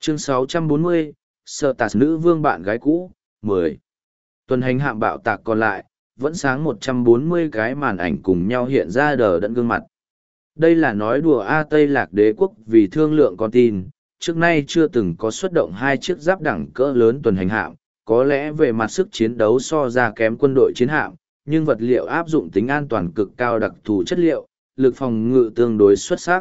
Chương 640, Sở Tạt nữ vương bạn gái cũ, 10. Tuần hành hạm bạo tạc còn lại, vẫn sáng 140 cái màn ảnh cùng nhau hiện ra đờ đẫn gương mặt. Đây là nói đùa Tây Lạc Đế quốc vì thương lượng con tin, trước nay chưa từng có xuất động hai chiếc giáp đẳng cỡ lớn tuần hành hạm, có lẽ về mặt sức chiến đấu so ra kém quân đội chiến hạm, nhưng vật liệu áp dụng tính an toàn cực cao đặc thù chất liệu, lực phòng ngự tương đối xuất sắc.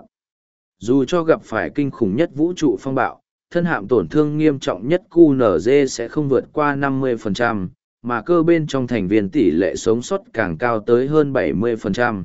Dù cho gặp phải kinh khủng nhất vũ trụ phong bạo, thân hạm tổn thương nghiêm trọng nhất QNZ sẽ không vượt qua 50%, mà cơ bên trong thành viên tỷ lệ sống sót càng cao tới hơn 70%.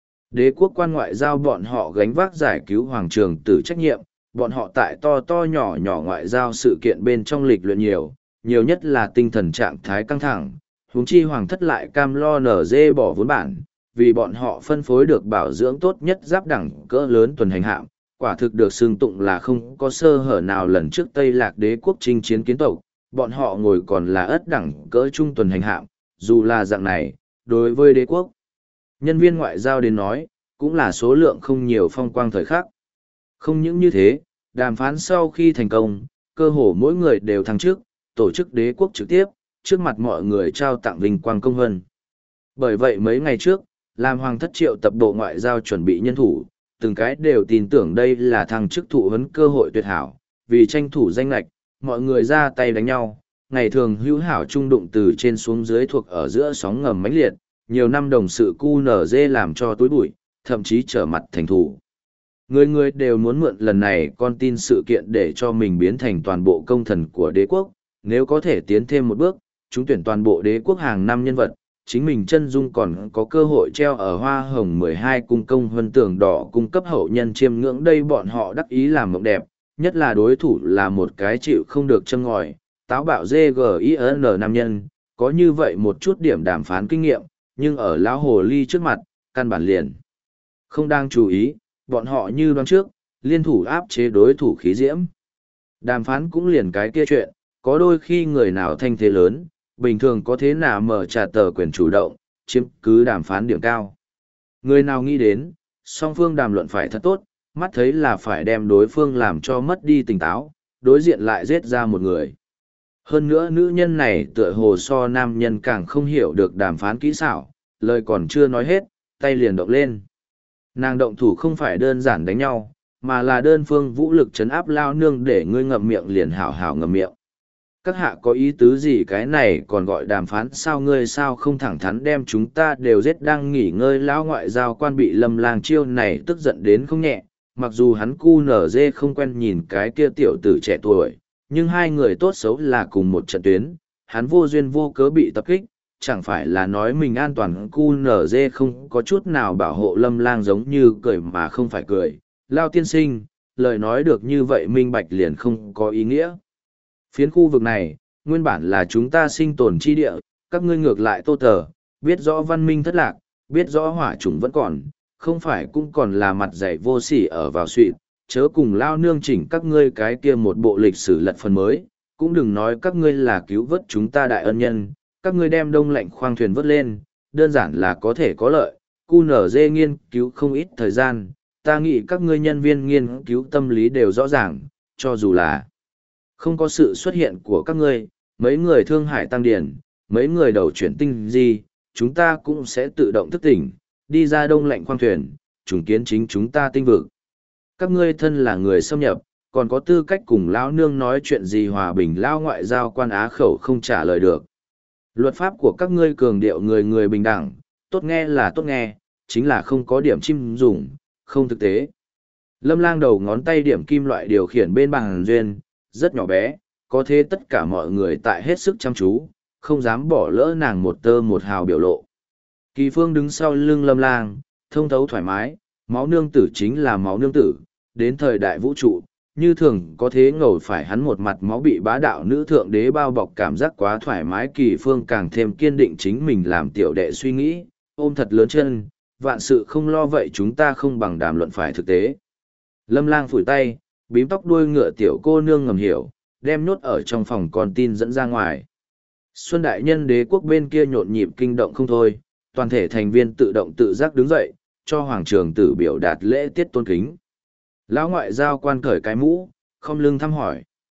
Đế quốc quan ngoại giao bọn họ gánh vác giải cứu hoàng trường tử trách nhiệm, bọn họ tại to nhỏ nhỏ ngoại giao sự kiện bên trong lịch luyện nhiều nhất là tinh thần trạng thái căng thẳng, huống chi hoàng thất lại cam lo nở dê bỏ vốn bản, vì bọn họ phân phối được bảo dưỡng tốt nhất giáp đẳng cỡ lớn tuần hành hạm, quả thực được xưng tụng là không có sơ hở nào lần trước Tây Lạc Đế quốc chinh chiến kiến tộc, bọn họ ngồi còn là ất đẳng cỡ trung tuần hành hạm, dù là dạng này, đối với đế quốc. Nhân viên ngoại giao đến nói, cũng là số lượng không nhiều phong quang thời khắc. Không những như thế, đàm phán sau khi thành công, cơ hồ mỗi người đều thăng chức, tổ chức đế quốc trực tiếp, trước mặt mọi người trao tặng vinh quang công vân. Bởi vậy mấy ngày trước, làm hoàng thất triệu tập bộ ngoại giao chuẩn bị nhân thủ, từng cái đều tin tưởng đây là thăng chức thụ huấn cơ hội tuyệt hảo, vì tranh thủ danh lệch, mọi người ra tay đánh nhau, ngày thường hữu hảo trung đụng từ trên xuống dưới thuộc ở giữa sóng ngầm mãnh liệt, nhiều năm đồng sự QNZ làm cho tối bụi, thậm chí trở mặt thành thủ. Người đều muốn mượn lần này con tin sự kiện để cho mình biến thành toàn bộ công thần của đế quốc, nếu có thể tiến thêm một bước, chúng tuyển toàn bộ đế quốc hàng năm nhân vật, chính mình chân dung còn có cơ hội treo ở hoa hồng 12 cung công huân tưởng đỏ cung cấp hậu nhân chiêm ngưỡng đây bọn họ đắc ý làm mộng đẹp, nhất là đối thủ là một cái chịu không được châm ngòi, táo bạo GGIN nam nhân, có như vậy một chút điểm đàm phán kinh nghiệm, nhưng ở lão hồ ly trước mặt, căn bản liền. Không đang chú ý, bọn họ như đoán trước, liên thủ áp chế đối thủ khí diễm. Đàm phán cũng liền cái kia chuyện, có đôi khi người nào thanh thế lớn, bình thường có thế nào mở trả tờ quyền chủ động, chiếm cứ đàm phán điểm cao. Người nào nghĩ đến, song phương đàm luận phải thật tốt, mắt thấy là phải đem đối phương làm cho mất đi tỉnh táo, đối diện lại giết ra một người. Hơn nữa nữ nhân này tựa hồ so nam nhân càng không hiểu được đàm phán kỹ xảo, lời còn chưa nói hết, tay liền động lên. Nàng động thủ không phải đơn giản đánh nhau, mà là đơn phương vũ lực trấn áp lao nương để ngươi ngậm miệng liền hảo hảo ngậm miệng. Các hạ có ý tứ gì cái này còn gọi đàm phán sao ngươi sao không thẳng thắn đem chúng ta đều giết đang nghỉ ngơi lão ngoại giao quan bị Lâm Lang chiêu này tức giận đến không nhẹ, mặc dù hắn QNZ không quen nhìn cái kia tiểu tử trẻ tuổi, nhưng hai người tốt xấu là cùng một trận tuyến, hắn vô duyên vô cớ bị tập kích, chẳng phải là nói mình an toàn QNZ không có chút nào bảo hộ Lâm Lang giống như cười mà không phải cười. Lao tiên sinh, lời nói được như vậy minh bạch liền không có ý nghĩa. Phiến khu vực này, nguyên bản là chúng ta sinh tồn chi địa, các ngươi ngược lại tô tờ, biết rõ văn minh thất lạc, biết rõ hỏa chủng vẫn còn, không phải cũng còn là mặt dày vô sỉ ở vào suỵt, chớ cùng lao nương chỉnh các ngươi cái kia một bộ lịch sử lật phần mới, cũng đừng nói các ngươi là cứu vớt chúng ta đại ân nhân, các ngươi đem đông lạnh khoang thuyền vớt lên, đơn giản là có thể có lợi, QNZ nghiên cứu không ít thời gian, ta nghĩ các ngươi nhân viên nghiên cứu tâm lý đều rõ ràng, cho dù là không có sự xuất hiện của các ngươi, mấy người thương hải tăng điển, mấy người đầu chuyển tinh gì, chúng ta cũng sẽ tự động thức tỉnh, đi ra đông lạnh khoang thuyền, trùng kiến chính chúng ta tinh vực. Các ngươi thân là người xâm nhập, còn có tư cách cùng lão nương nói chuyện gì hòa bình lao ngoại giao quan á khẩu không trả lời được. Luật pháp của các ngươi cường điệu người người bình đẳng, tốt nghe là tốt nghe, chính là không có điểm chim dùng, không thực tế. Lâm Lang đầu ngón tay điểm kim loại điều khiển bên bàn duyên, rất nhỏ bé, có thế tất cả mọi người tại hết sức chăm chú, không dám bỏ lỡ nàng một tơ một hào biểu lộ. Kỳ Phương đứng sau lưng Lâm Lang, thông thấu thoải mái, máu nương tử chính là máu nương tử, đến thời đại vũ trụ, như thường có thế ngầu phải hắn một mặt máu bị bá đạo nữ thượng đế bao bọc cảm giác quá thoải mái. Kỳ Phương càng thêm kiên định chính mình làm tiểu đệ suy nghĩ, ôm thật lớn chân, vạn sự không lo vậy chúng ta không bằng đàm luận phải thực tế. Lâm Lang phủi tay, bím tóc đuôi ngựa tiểu cô nương ngầm hiểu, đem nhốt ở trong phòng con tin dẫn ra ngoài. Xuân đại nhân đế quốc bên kia nhộn nhịp kinh động không thôi, toàn thể thành viên tự động tự giác đứng dậy, cho hoàng trường tử biểu đạt lễ tiết tôn kính. Lão ngoại giao quan cởi cái mũ, không lưng thăm hỏi.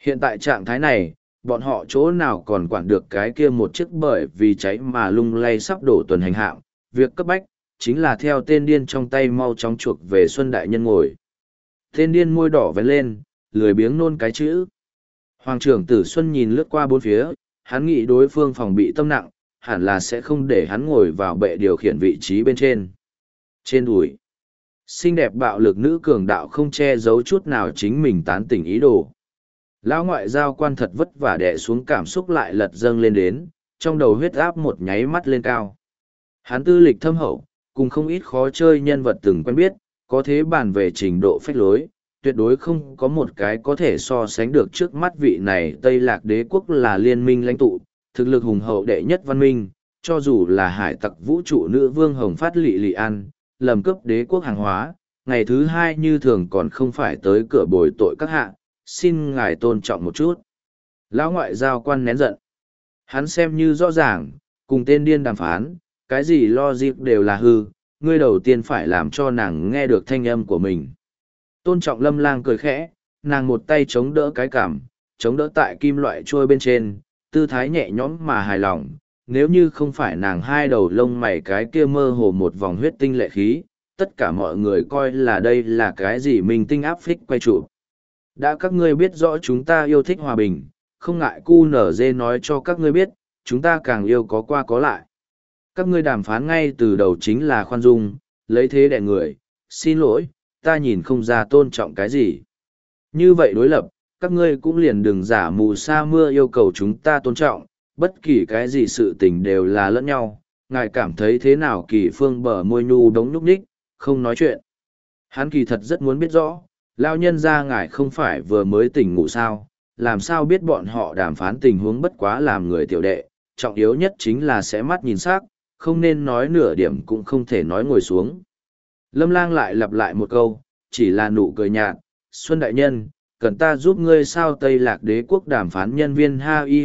Hiện tại trạng thái này, bọn họ chỗ nào còn quản được cái kia một chiếc bởi vì cháy mà lung lay sắp đổ tuần hành hạm, việc cấp bách, chính là theo tên điên trong tay mau chóng chuộc về Xuân Đại Nhân ngồi. Tên điên môi đỏ vén lên, lười biếng nôn cái chữ. Hoàng trưởng Tử Xuân nhìn lướt qua bốn phía, hắn nghĩ đối phương phòng bị tâm nặng, hẳn là sẽ không để hắn ngồi vào bệ điều khiển vị trí bên trên. Trên đùi, xinh đẹp bạo lực nữ cường đạo không che giấu chút nào chính mình tán tỉnh ý đồ. Lão ngoại giao quan thật vất vả đè xuống cảm xúc lại lật dâng lên đến, trong đầu huyết áp một nháy mắt lên cao. Hắn tư lịch thâm hậu, cùng không ít khó chơi nhân vật từng quen biết, có thế bàn về trình độ phách lối, tuyệt đối không có một cái có thể so sánh được trước mắt vị này. Tây Lạc Đế quốc là liên minh lãnh tụ, thực lực hùng hậu đệ nhất văn minh, cho dù là hải tặc vũ trụ nữ vương Hồng Phát Lị Lị An, lầm cướp đế quốc hàng hóa, ngày thứ hai như thường còn không phải tới cửa bồi tội các hạ, xin ngài tôn trọng một chút. Lão ngoại giao quan nén giận. Hắn xem như rõ ràng, cùng tên điên đàm phán, cái gì logic đều là hư, ngươi đầu tiên phải làm cho nàng nghe được thanh âm của mình. Tôn trọng Lâm Lang cười khẽ, nàng một tay chống đỡ cái cằm, chống đỡ tại kim loại trôi bên trên, tư thái nhẹ nhõm mà hài lòng. Nếu như không phải nàng hai đầu lông mày cái kia mơ hồ một vòng huyết tinh lệ khí, tất cả mọi người coi là đây là cái gì mình tinh áp phích quay trụ. Đã các ngươi biết rõ chúng ta yêu thích hòa bình, không ngại QNZ nói cho các ngươi biết, chúng ta càng yêu có qua có lại. Các ngươi đàm phán ngay từ đầu chính là khoan dung, lấy thế đẻ người, xin lỗi, ta nhìn không ra tôn trọng cái gì. Như vậy đối lập, các ngươi cũng liền đừng giả mù sa mưa yêu cầu chúng ta tôn trọng, bất kỳ cái gì sự tình đều là lẫn nhau. Ngài cảm thấy thế nào? Kỳ Phương bờ môi nhu đống nhúc nhích, không nói chuyện. Hắn kỳ thật rất muốn biết rõ, lao nhân ra ngài không phải vừa mới tỉnh ngủ sao, làm sao biết bọn họ đàm phán tình huống bất quá làm người tiểu đệ, trọng yếu nhất chính là sẽ mắt nhìn sắc, không nên nói nửa điểm cũng không thể nói ngồi xuống. Lâm Lang lại lặp lại một câu, chỉ là nụ cười nhạt, Xuân Đại Nhân, cần ta giúp ngươi sao? Tây Lạc Đế quốc đàm phán nhân viên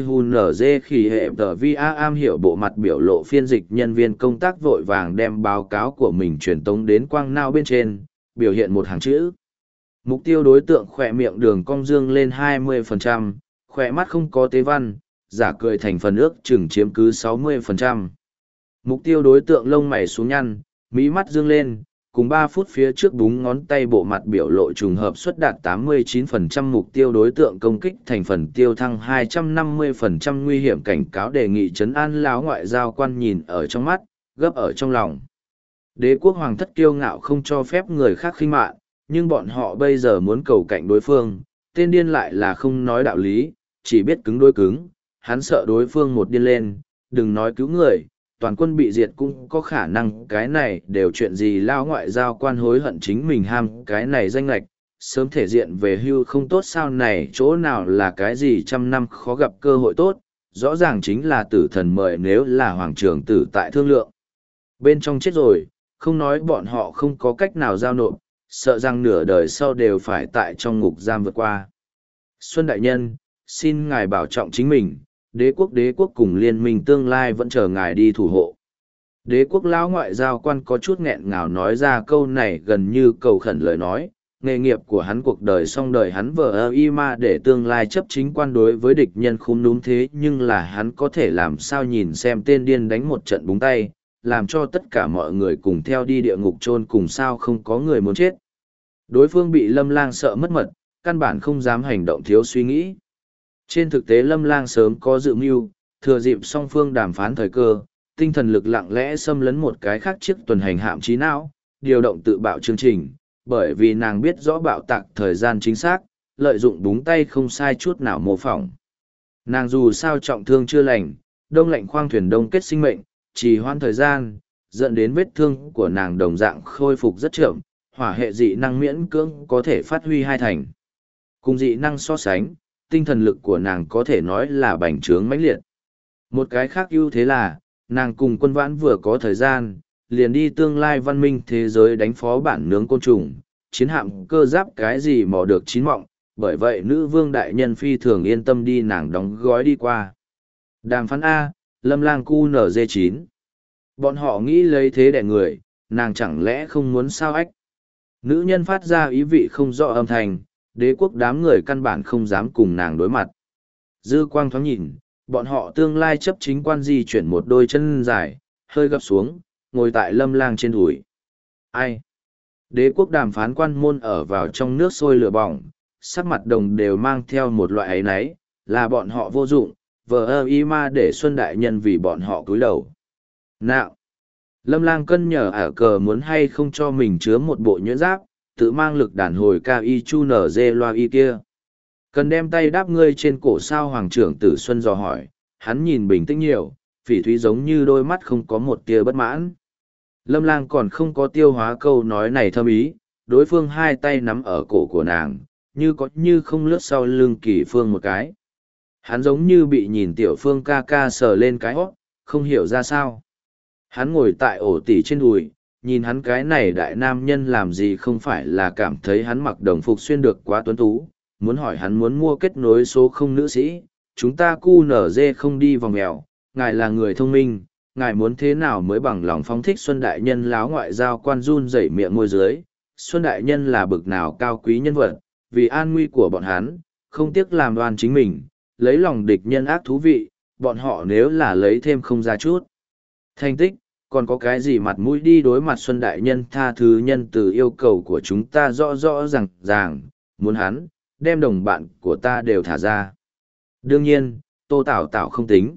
HIHUNZ khỉ hệ tờ vi am hiểu bộ mặt biểu lộ phiên dịch nhân viên công tác vội vàng đem báo cáo của mình truyền tống đến quang nao bên trên, biểu hiện một hàng chữ. Mục tiêu đối tượng khỏe miệng đường cong dương lên 20%, khỏe mắt không có tế văn, giả cười thành phần ước chừng chiếm cứ 60%. Mục tiêu đối tượng lông mày xuống nhăn, mí mắt dương lên, cùng 3 phút phía trước búng ngón tay bộ mặt biểu lộ trùng hợp suất đạt 89%. Mục tiêu đối tượng công kích thành phần tiêu thăng 250%. Nguy hiểm cảnh cáo đề nghị trấn an. Lão ngoại giao quan nhìn ở trong mắt, gấp ở trong lòng. Đế quốc hoàng thất kiêu ngạo không cho phép người khác khinh mạn, nhưng bọn họ bây giờ muốn cầu cạnh đối phương, tên điên lại là không nói đạo lý, chỉ biết cứng đối cứng, hắn sợ đối phương một điên lên, đừng nói cứu người, toàn quân bị diệt cũng có khả năng. Cái này đều chuyện gì? Lao ngoại giao quan hối hận chính mình ham cái này danh lệch, sớm thể diện về hưu không tốt sao? Này chỗ nào là cái gì trăm năm khó gặp cơ hội tốt, rõ ràng chính là tử thần mời. Nếu là hoàng trưởng tử tại thương lượng bên trong chết rồi, không nói bọn họ không có cách nào giao nộp, sợ rằng nửa đời sau đều phải tại trong ngục giam vượt qua. Xuân Đại Nhân, xin ngài bảo trọng chính mình, đế quốc cùng liên minh tương lai vẫn chờ ngài đi thủ hộ. Đế quốc lão ngoại giao quan có chút nghẹn ngào nói ra câu này gần như cầu khẩn lời nói. Nghề nghiệp của hắn, cuộc đời xong đời hắn vờ y ma để tương lai chấp chính quan đối với địch nhân khúm núm, thế nhưng là hắn có thể làm sao nhìn xem tên điên đánh một trận búng tay, làm cho tất cả mọi người cùng theo đi địa ngục chôn cùng sao không có người muốn chết. Đối phương bị Lâm Lang sợ mất mật, căn bản không dám hành động thiếu suy nghĩ. Trên thực tế Lâm Lang sớm có dự mưu, thừa dịp song phương đàm phán thời cơ, tinh thần lực lặng lẽ xâm lấn một cái khác chiếc tuần hành hạm trí não, điều động tự bạo chương trình, bởi vì nàng biết rõ bạo tạc thời gian chính xác, lợi dụng búng tay không sai chút nào mô phỏng. Nàng dù sao trọng thương chưa lành, đông lạnh khoang thuyền đông kết sinh mệnh, trì hoãn thời gian, dẫn đến vết thương của nàng đồng dạng khôi phục rất chậm, hỏa hệ dị năng miễn cưỡng có thể phát huy 2 thành. Cùng dị năng so sánh, tinh thần lực của nàng có thể nói là bành trướng mãnh liệt. Một cái khác ưu thế là, nàng cùng Quân Vãn vừa có thời gian, liền đi tương lai văn minh thế giới đánh phó bản nướng côn trùng, chiến hạm cơ giáp cái gì mò được chín mọng, bởi vậy nữ vương đại nhân phi thường yên tâm đi nàng đóng gói đi qua. Đàm phán A, Lâm Lang QNZ9. Bọn họ nghĩ lấy thế đẻ người, nàng chẳng lẽ không muốn sao ách. Nữ nhân phát ra ý vị không rõ âm thanh, đế quốc đám người căn bản không dám cùng nàng đối mặt. Dư quang thoáng nhìn, bọn họ tương lai chấp chính quan di chuyển một đôi chân dài, hơi gập xuống, ngồi tại Lâm Lang trên đùi. Ai? Đế quốc đàm phán quan môn ở vào trong nước sôi lửa bỏng, sắc mặt đồng đều mang theo một loại ấy náy, là bọn họ vô dụng, vờ ơ y ma để Xuân Đại Nhân vì bọn họ cúi đầu. Nào! Lâm Lang cân nhở ả cờ muốn hay không cho mình chứa một bộ nhuyễn giáp, tự mang lực đàn hồi cao y chu nở dê loa y kia. Cần đem tay đáp ngươi trên cổ sao Hoàng trưởng Tử Xuân dò hỏi, hắn nhìn bình tĩnh nhiều, phỉ thúy giống như đôi mắt không có một tia bất mãn. Lâm Lang còn không có tiêu hóa câu nói này thâm ý, đối phương hai tay nắm ở cổ của nàng, như có như không lướt sau lưng Kỳ Phương một cái. Hắn giống như bị nhìn Tiểu Phương ca ca sờ lên cái hót, không hiểu ra sao. Hắn ngồi tại ổ tỉ trên đùi, nhìn hắn cái này đại nam nhân làm gì không phải là cảm thấy hắn mặc đồng phục xuyên được quá tuấn tú, muốn hỏi hắn muốn mua kết nối số không nữ sĩ, chúng ta cu nở dê không đi vòng mèo, ngài là người thông minh, ngài muốn thế nào mới bằng lòng phóng thích Xuân Đại Nhân láo ngoại giao quan run rẩy miệng môi dưới, Xuân Đại Nhân là bực nào cao quý nhân vật, vì an nguy của bọn hắn, không tiếc làm đoan chính mình, lấy lòng địch nhân ác thú vị, bọn họ nếu là lấy thêm không ra chút. Thành tích, còn có cái gì mặt mũi đi đối mặt Xuân Đại Nhân tha thứ nhân từ yêu cầu của chúng ta rõ rõ ràng, muốn hắn, đem đồng bạn của ta đều thả ra. Đương nhiên, Tô Tảo Tảo không tính.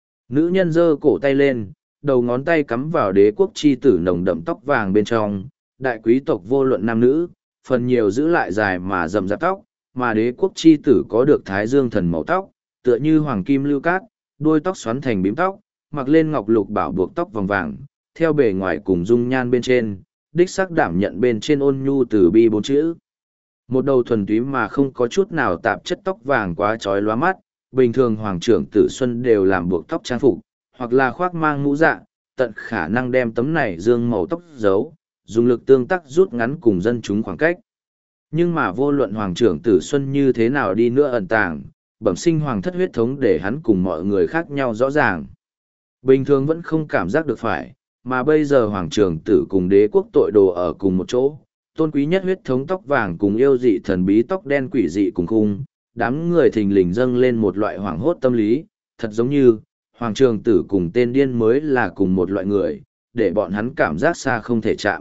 Nữ nhân giơ cổ tay lên, đầu ngón tay cắm vào đế quốc chi tử nồng đậm tóc vàng bên trong, đại quý tộc vô luận nam nữ, phần nhiều giữ lại dài mà rậm rạp tóc, mà đế quốc chi tử có được thái dương thần màu tóc, tựa như hoàng kim lưu cát, đuôi tóc xoắn thành bím tóc, mặc lên ngọc lục bảo buộc tóc vòng vàng, theo bề ngoài cùng dung nhan bên trên, đích sắc đảm nhận bên trên ôn nhu từ bi bốn chữ. Một đầu thuần túy mà không có chút nào tạp chất tóc vàng quá trói lóa mắt, bình thường hoàng trưởng Tử Xuân đều làm buộc tóc trang phục, hoặc là khoác mang mũ dạ, tận khả năng đem tấm này dương màu tóc giấu, dùng lực tương tác rút ngắn cùng dân chúng khoảng cách. Nhưng mà vô luận hoàng trưởng Tử Xuân như thế nào đi nữa ẩn tàng, bẩm sinh hoàng thất huyết thống để hắn cùng mọi người khác nhau rõ ràng. Bình thường vẫn không cảm giác được phải, mà bây giờ hoàng trưởng tử cùng đế quốc tội đồ ở cùng một chỗ, tôn quý nhất huyết thống tóc vàng cùng yêu dị thần bí tóc đen quỷ dị cùng khung, đám người thình lình dâng lên một loại hoảng hốt tâm lý, thật giống như, hoàng trường tử cùng tên điên mới là cùng một loại người, để bọn hắn cảm giác xa không thể chạm.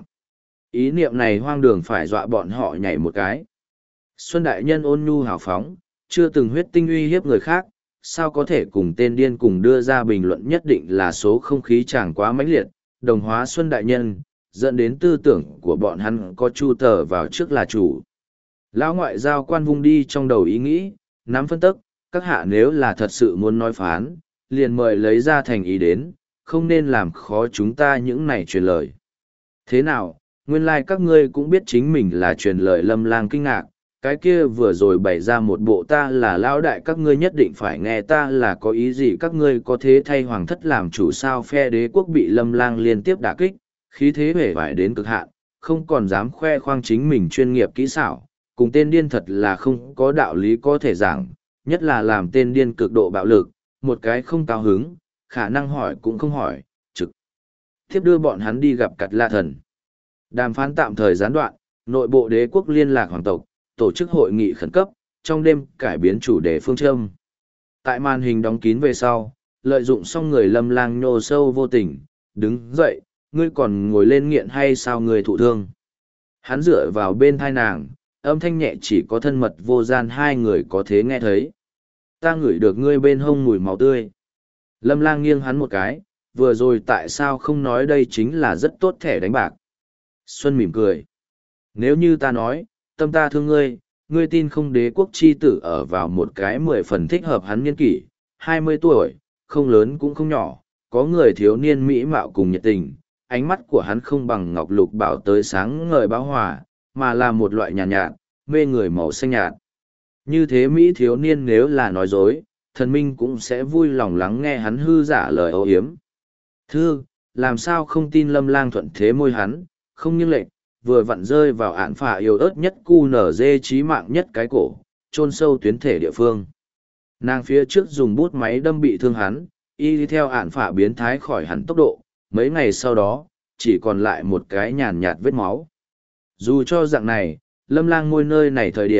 Ý niệm này hoang đường phải dọa bọn họ nhảy một cái. Xuân Đại Nhân ôn nhu hào phóng, chưa từng huyết tinh uy hiếp người khác, sao có thể cùng tên điên cùng đưa ra bình luận nhất định là số không khí chẳng quá mãnh liệt, đồng hóa Xuân Đại Nhân, dẫn đến tư tưởng của bọn hắn có chu tờ vào trước là chủ. Lão ngoại giao quan vung đi trong đầu ý nghĩ, nắm phân tức, các hạ nếu là thật sự muốn nói phán, liền mời lấy ra thành ý đến, không nên làm khó chúng ta những này truyền lời. Thế nào, nguyên lai các ngươi cũng biết chính mình là truyền lời. Lâm Lang kinh ngạc, cái kia vừa rồi bày ra một bộ ta là lão đại các ngươi nhất định phải nghe ta là có ý gì, các ngươi có thế thay hoàng thất làm chủ sao? Phe đế quốc bị Lâm Lang liên tiếp đả kích, khí thế vẻ vải đến cực hạn, không còn dám khoe khoang chính mình chuyên nghiệp kỹ xảo, cùng tên điên thật là không có đạo lý có thể giảng, nhất là làm tên điên cực độ bạo lực, một cái không cao hứng, khả năng hỏi cũng không hỏi, trực tiếp đưa bọn hắn đi gặp Cật La Thần. Đàm phán tạm thời gián đoạn, nội bộ đế quốc liên lạc hoàng tộc, tổ chức hội nghị khẩn cấp, trong đêm cải biến chủ đề phương châm. Tại màn hình đóng kín về sau, lợi dụng xong người Lâm Lang nhô sâu vô tình, đứng dậy, ngươi còn ngồi lên nghiện hay sao người thụ thương? Hắn dựa vào bên thai nàng, âm thanh nhẹ chỉ có thân mật vô gian hai người có thế nghe thấy. Ta ngửi được ngươi bên hông mùi máu tươi. Lâm Lang nghiêng hắn một cái, vừa rồi tại sao không nói đây chính là rất tốt thẻ đánh bạc. Xuân mỉm cười. Nếu như ta nói, tâm ta thương ngươi, ngươi tin không? Đế quốc chi tử ở vào một cái 10 phần thích hợp hắn niên kỷ, 20 tuổi, không lớn cũng không nhỏ, có người thiếu niên mỹ mạo cùng nhiệt tình, ánh mắt của hắn không bằng ngọc lục bảo tới sáng ngời báo hòa, mà là một loại nhàn nhạt, mê người màu xanh nhạt. Như thế mỹ thiếu niên nếu là nói dối, thần minh cũng sẽ vui lòng lắng nghe hắn hư giả lời âu yếm. Thư, làm sao không tin? Lâm Lang thuận thế môi hắn, không nghiêng lệch, vừa vặn rơi vào ạn phả yếu ớt nhất cu nở dê trí mạng nhất cái cổ, chôn sâu tuyến thể địa phương. Nàng phía trước dùng bút máy đâm bị thương hắn, y theo ạn phả biến thái khỏi hẳn tốc độ, mấy ngày sau đó, chỉ còn lại một cái nhàn nhạt vết máu. Dù cho dạng này, Lâm Lang môi nơi này thời điểm,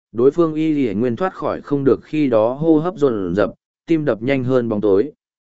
đối phương y nguyên thoát khỏi không được, khi đó hô hấp dồn dập, tim đập nhanh hơn bóng tối.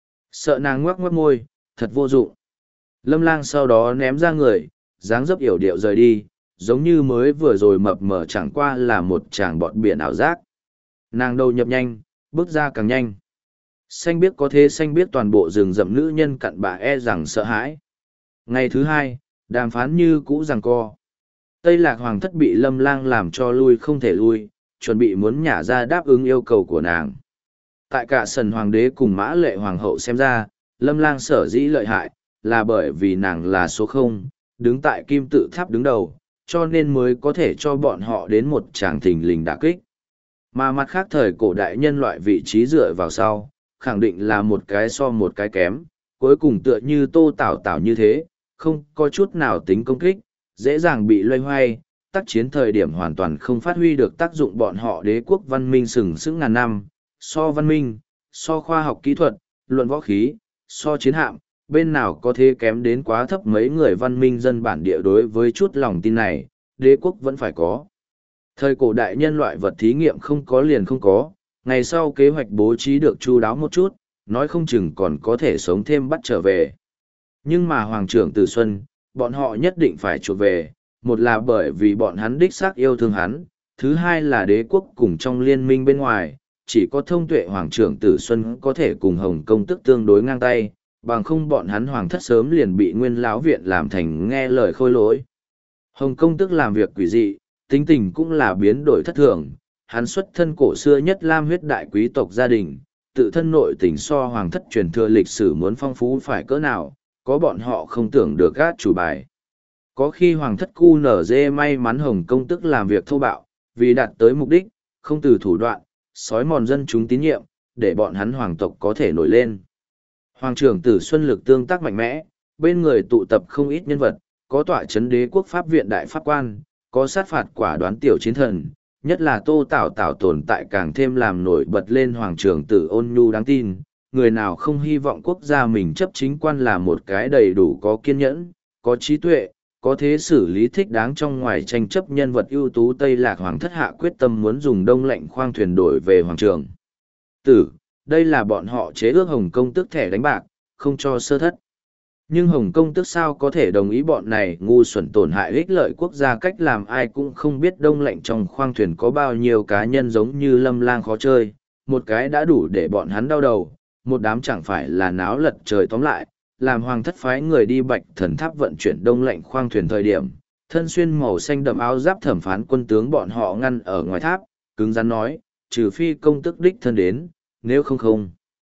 Sợ nàng ngoắc ngoắc môi, thật vô dụng. Lâm Lang sau đó ném ra người, dáng dấp yểu điệu rời đi, giống như mới vừa rồi mập mờ chẳng qua là một tràng bọt biển ảo giác. Nàng đầu nhập nhanh, bước ra càng nhanh. Xanh biết có thế xanh biết toàn bộ rừng rậm nữ nhân cặn bã e rằng sợ hãi. Ngày thứ hai, đàm phán như cũ giằng co. Tây Lạc Hoàng thất bị Lâm Lang làm cho lui không thể lui, chuẩn bị muốn nhả ra đáp ứng yêu cầu của nàng. Tại cả sần hoàng đế cùng Mã Lệ Hoàng hậu xem ra, Lâm Lang sở dĩ lợi hại, là bởi vì nàng là số 0, đứng tại kim tự tháp đứng đầu, cho nên mới có thể cho bọn họ đến một tràng thình lình đả kích. Mà mặt khác thời cổ đại nhân loại vị trí dựa vào sau, khẳng định là một cái so một cái kém, cuối cùng tựa như Tô Tảo Tảo như thế, không có chút nào tính công kích, dễ dàng bị loay hoay, tác chiến thời điểm hoàn toàn không phát huy được tác dụng. Bọn họ đế quốc văn minh sừng sững ngàn năm, so văn minh, so khoa học kỹ thuật, luận võ khí, so chiến hạm, bên nào có thế kém đến quá thấp mấy người văn minh dân bản địa. Đối với chút lòng tin này, đế quốc vẫn phải có. Thời cổ đại nhân loại vật thí nghiệm không có liền không có, ngày sau kế hoạch bố trí được chu đáo một chút, nói không chừng còn có thể sống thêm bắt trở về. Nhưng mà Hoàng trưởng Từ Xuân, bọn họ nhất định phải chuộc về, một là bởi vì bọn hắn đích xác yêu thương hắn, thứ hai là đế quốc cùng trong liên minh bên ngoài, chỉ có thông tuệ Hoàng trưởng Tử Xuân có thể cùng Hồng Công Tức tương đối ngang tay, bằng không bọn hắn hoàng thất sớm liền bị Nguyên Lão viện làm thành nghe lời khôi lỗi. Hồng Công Tức làm việc quỷ dị, tính tình cũng là biến đổi thất thường, hắn xuất thân cổ xưa nhất lam huyết đại quý tộc gia đình, tự thân nội tình so hoàng thất truyền thừa lịch sử muốn phong phú phải cỡ nào, có bọn họ không tưởng được gác chủ bài. Có khi hoàng thất QNZ may mắn Hồng Công Tức làm việc thô bạo, vì đạt tới mục đích, không từ thủ đoạn, sói mòn dân chúng tín nhiệm, để bọn hắn hoàng tộc có thể nổi lên. Hoàng trưởng Tử Xuân lực tương tác mạnh mẽ, bên người tụ tập không ít nhân vật, có tọa chấn đế quốc pháp viện đại pháp quan, có sát phạt quả đoán tiểu chiến thần, nhất là Tô Tảo Tảo tồn tại càng thêm làm nổi bật lên Hoàng trưởng Tử ôn nhu đáng tin. Người nào không hy vọng quốc gia mình chấp chính quan là một cái đầy đủ có kiên nhẫn, có trí tuệ, có thế xử lý thích đáng trong ngoài tranh chấp nhân vật ưu tú. Tây Lạc Hoàng thất hạ quyết tâm muốn dùng đông lệnh khoang thuyền đổi về Hoàng trưởng Tử, đây là bọn họ chế ước Hồng Công Tức thẻ đánh bạc, không cho sơ thất. Nhưng Hồng Công Tức sao có thể đồng ý bọn này ngu xuẩn tổn hại ích lợi quốc gia cách làm. Ai cũng không biết đông lệnh trong khoang thuyền có bao nhiêu cá nhân giống như Lâm Lang khó chơi, một cái đã đủ để bọn hắn đau đầu, một đám chẳng phải là náo lật trời. Tóm lại, làm hoàng thất phái người đi Bạch Thần Tháp vận chuyển đông lệnh khoang thuyền thời điểm, thân xuyên màu xanh đậm áo giáp thẩm phán quân tướng bọn họ ngăn ở ngoài tháp, cứng rắn nói, trừ phi công tức đích thân đến, nếu không.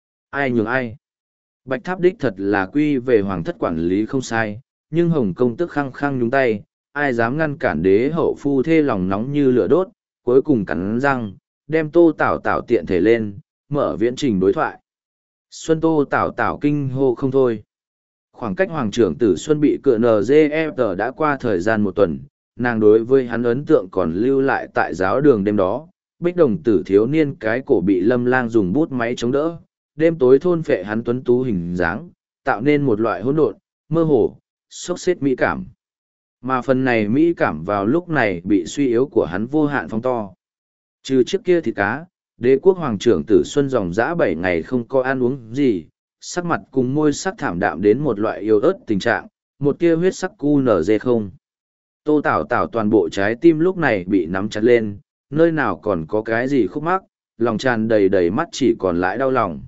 Ai nhường ai. Bạch Tháp đích thật là quy về hoàng thất quản lý không sai, nhưng Hồng Công Tức khăng khăng nhúng tay, ai dám ngăn cản đế hậu phu thê lòng nóng như lửa đốt, cuối cùng cắn răng, đem Tô Tảo Tảo tiện thể lên, mở viễn trình đối thoại. Xuân Tô Tảo Tảo kinh hô không thôi. Khoảng cách Hoàng trưởng Tử Xuân bị cựa NGFT đã qua thời gian một tuần, nàng đối với hắn ấn tượng còn lưu lại tại giáo đường đêm đó. Bích đồng tử thiếu niên cái cổ bị Lâm Lang dùng bút máy chống đỡ, đêm tối thôn phệ hắn tuấn tú hình dáng, tạo nên một loại hỗn độn, mơ hồ, xốc xếp mỹ cảm. Mà phần này mỹ cảm vào lúc này bị suy yếu của hắn vô hạn phóng to. Trừ trước kia thịt cá, đế quốc Hoàng trưởng Tử Xuân dòng dã 7 ngày không có ăn uống gì, sắc mặt cùng môi sắc thảm đạm đến một loại yếu ớt tình trạng, một tia huyết sắc QNZ không. Tô Tảo Tảo toàn bộ trái tim lúc này bị nắm chặt lên, nơi nào còn có cái gì khúc mắc, lòng tràn đầy đầy mắt chỉ còn lại đau lòng.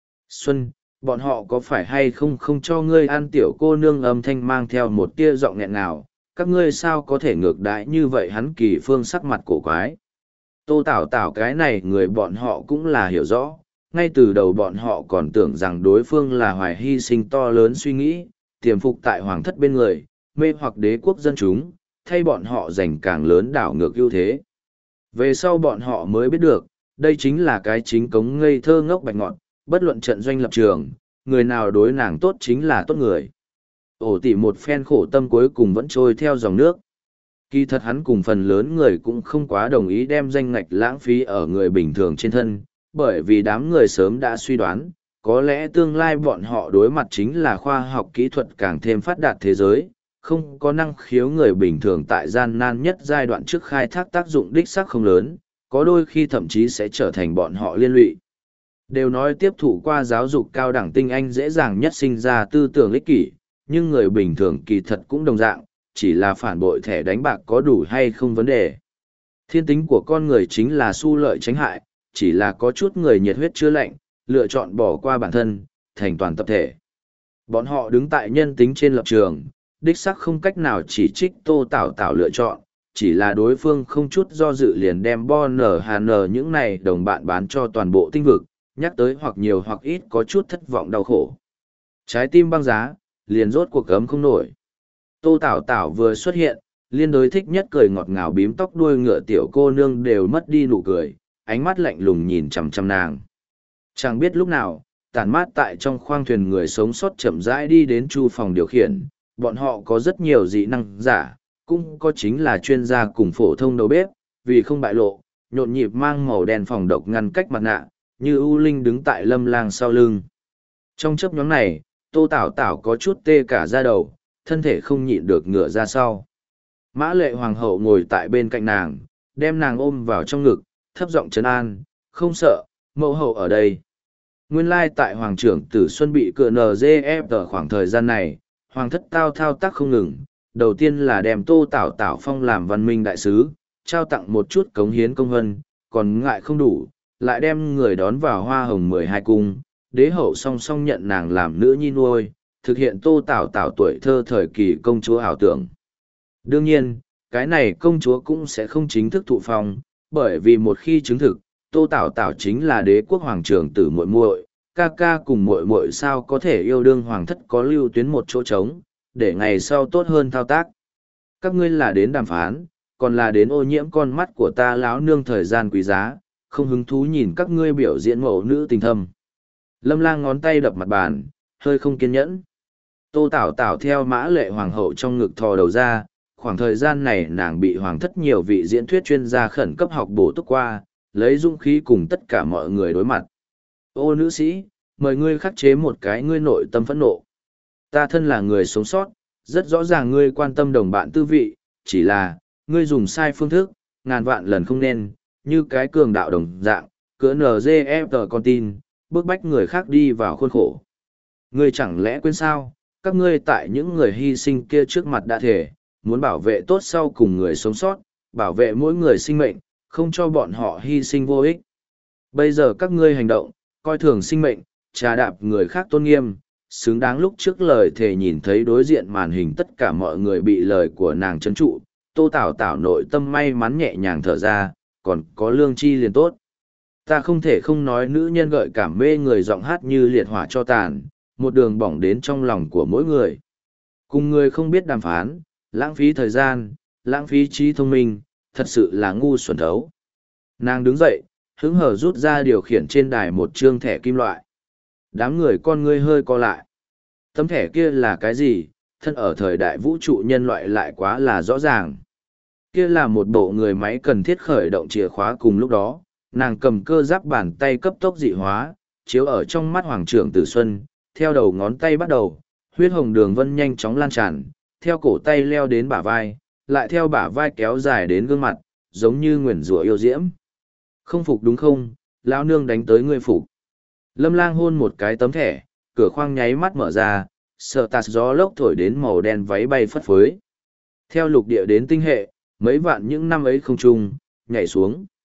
Xuân, bọn họ có phải hay không không cho ngươi ăn? Tiểu cô nương âm thanh mang theo một tia giọng nghẹn ngào, các ngươi sao có thể ngược đãi như vậy? Hắn Kỳ Phương sắc mặt cổ quái. Tô Tảo Tảo cái này người bọn họ cũng là hiểu rõ, ngay từ đầu bọn họ còn tưởng rằng đối phương là hoài hy sinh to lớn suy nghĩ, tiềm phục tại hoàng thất bên người, mê hoặc đế quốc dân chúng, thay bọn họ giành càng lớn đảo ngược ưu thế. Về sau bọn họ mới biết được, đây chính là cái chính cống ngây thơ ngốc bạch ngọt, bất luận trận doanh lập trường, người nào đối nàng tốt chính là tốt người. Ổ tỉ một phen khổ tâm cuối cùng vẫn trôi theo dòng nước. Kỳ thật hắn cùng phần lớn người cũng không quá đồng ý đem danh ngạch lãng phí ở người bình thường trên thân, bởi vì đám người sớm đã suy đoán, có lẽ tương lai bọn họ đối mặt chính là khoa học kỹ thuật càng thêm phát đạt thế giới, không có năng khiếu người bình thường tại gian nan nhất giai đoạn trước khai thác tác dụng đích xác không lớn, có đôi khi thậm chí sẽ trở thành bọn họ liên lụy. Đều nói tiếp thụ qua giáo dục cao đẳng tinh anh dễ dàng nhất sinh ra tư tưởng ích kỷ, nhưng người bình thường kỳ thật cũng đồng dạng, chỉ là phản bội thẻ đánh bạc có đủ hay không vấn đề. Thiên tính của con người chính là su lợi tránh hại, chỉ là có chút người nhiệt huyết chưa lạnh, lựa chọn bỏ qua bản thân, thành toàn tập thể. Bọn họ đứng tại nhân tính trên lập trường, đích sắc không cách nào chỉ trích Tô Tảo Tảo lựa chọn, chỉ là đối phương không chút do dự liền đem Bon Hàn những này đồng bạn bán cho toàn bộ tinh vực, nhắc tới hoặc nhiều hoặc ít có chút thất vọng đau khổ. Trái tim băng giá, liền rốt cuộc cấm không nổi. Tô Tảo Tảo vừa xuất hiện, liên đối thích nhất cười ngọt ngào bím tóc đuôi ngựa tiểu cô nương đều mất đi nụ cười, ánh mắt lạnh lùng nhìn chằm chằm nàng. Chẳng biết lúc nào, tản mát tại trong khoang thuyền người sống sót chậm rãi đi đến chu phòng điều khiển, bọn họ có rất nhiều dị năng giả, cũng có chính là chuyên gia cùng phổ thông đầu bếp, vì không bại lộ, nhộn nhịp mang màu đen phòng độc ngăn cách mặt nạ, như ưu linh đứng tại Lâm Lang sau lưng. Trong chớp nhóm này, Tô Tảo Tảo có chút tê cả da đầu, thân thể không nhịn được ngửa ra sau. Mã Lệ Hoàng hậu ngồi tại bên cạnh nàng, đem nàng ôm vào trong ngực, thấp giọng trấn an, không sợ, mẫu hậu ở đây. Nguyên lai tại Hoàng trưởng Tử Xuân bị cựa NGF ở khoảng thời gian này, Hoàng thất thao tác không ngừng. Đầu tiên là đem Tô Tảo Tảo phong làm văn minh đại sứ, trao tặng một chút cống hiến công hân, còn ngại không đủ, lại đem người đón vào hoa hồng 12 cung, đế hậu song song nhận nàng làm nữ nhi nuôi, thực hiện Tô Tảo Tảo tuổi thơ thời kỳ công chúa ảo tưởng. Đương nhiên, cái này công chúa cũng sẽ không chính thức thụ phong, bởi vì một khi chứng thực, Tô Tảo Tảo chính là đế quốc hoàng trưởng tử muội muội, ca ca cùng muội muội sao có thể yêu đương hoàng thất có lưu tuyến một chỗ trống, để ngày sau tốt hơn thao tác. Các ngươi là đến đàm phán, còn là đến ô nhiễm con mắt của ta láo nương thời gian quý giá, không hứng thú nhìn các ngươi biểu diễn mẫu nữ tình thâm. Lâm Lang ngón tay đập mặt bàn, hơi không kiên nhẫn. Tô Tảo Tảo theo Mã Lệ Hoàng hậu trong ngực thò đầu ra, khoảng thời gian này nàng bị hoàng thất nhiều vị diễn thuyết chuyên gia khẩn cấp học bổ túc qua, lấy dũng khí cùng tất cả mọi người đối mặt. Ô nữ sĩ, mời ngươi khắc chế một cái ngươi nội tâm phẫn nộ. Ta thân là người sống sót, rất rõ ràng ngươi quan tâm đồng bạn tư vị, chỉ là, ngươi dùng sai phương thức, ngàn vạn lần không nên, như cái cường đạo đồng dạng, cỡ NGF con tin, bức bách người khác đi vào khuôn khổ. Ngươi chẳng lẽ quên sao, các ngươi tại những người hy sinh kia trước mặt đã thể, muốn bảo vệ tốt sau cùng người sống sót, bảo vệ mỗi người sinh mệnh, không cho bọn họ hy sinh vô ích. Bây giờ các ngươi hành động, coi thường sinh mệnh, trà đạp người khác tôn nghiêm, xứng đáng lúc trước lời thề nhìn thấy đối diện màn hình tất cả mọi người bị lời của nàng trấn trụ, Tô Tảo Tảo nội tâm may mắn nhẹ nhàng thở ra, còn có lương chi liền tốt. Ta không thể không nói nữ nhân gợi cảm mê người giọng hát như liệt hỏa cho tàn, một đường bỏng đến trong lòng của mỗi người. Cùng người không biết đàm phán, lãng phí thời gian, lãng phí trí thông minh, thật sự là ngu xuẩn thấu. Nàng đứng dậy, hứng hở rút ra điều khiển trên đài một chương thẻ kim loại. Đám người con ngươi hơi co lại. Tấm thẻ kia là cái gì, thân ở thời đại vũ trụ nhân loại lại quá là rõ ràng. Kia là một bộ người máy cần thiết khởi động chìa khóa cùng lúc đó, nàng cầm cơ giáp bàn tay cấp tốc dị hóa, chiếu ở trong mắt Hoàng trưởng Tử Xuân, theo đầu ngón tay bắt đầu, huyết hồng đường vân nhanh chóng lan tràn, theo cổ tay leo đến bả vai, lại theo bả vai kéo dài đến gương mặt, giống như nguyền rủa yêu diễm. Không phục đúng không, lão nương đánh tới ngươi phục. Lâm Lang hôn một cái tấm thẻ, cửa khoang nháy mắt mở ra, sợ tạt gió lốc thổi đến màu đen váy bay phất phới. Theo lục địa đến tinh hệ, mấy vạn những năm ấy không trung, nhảy xuống.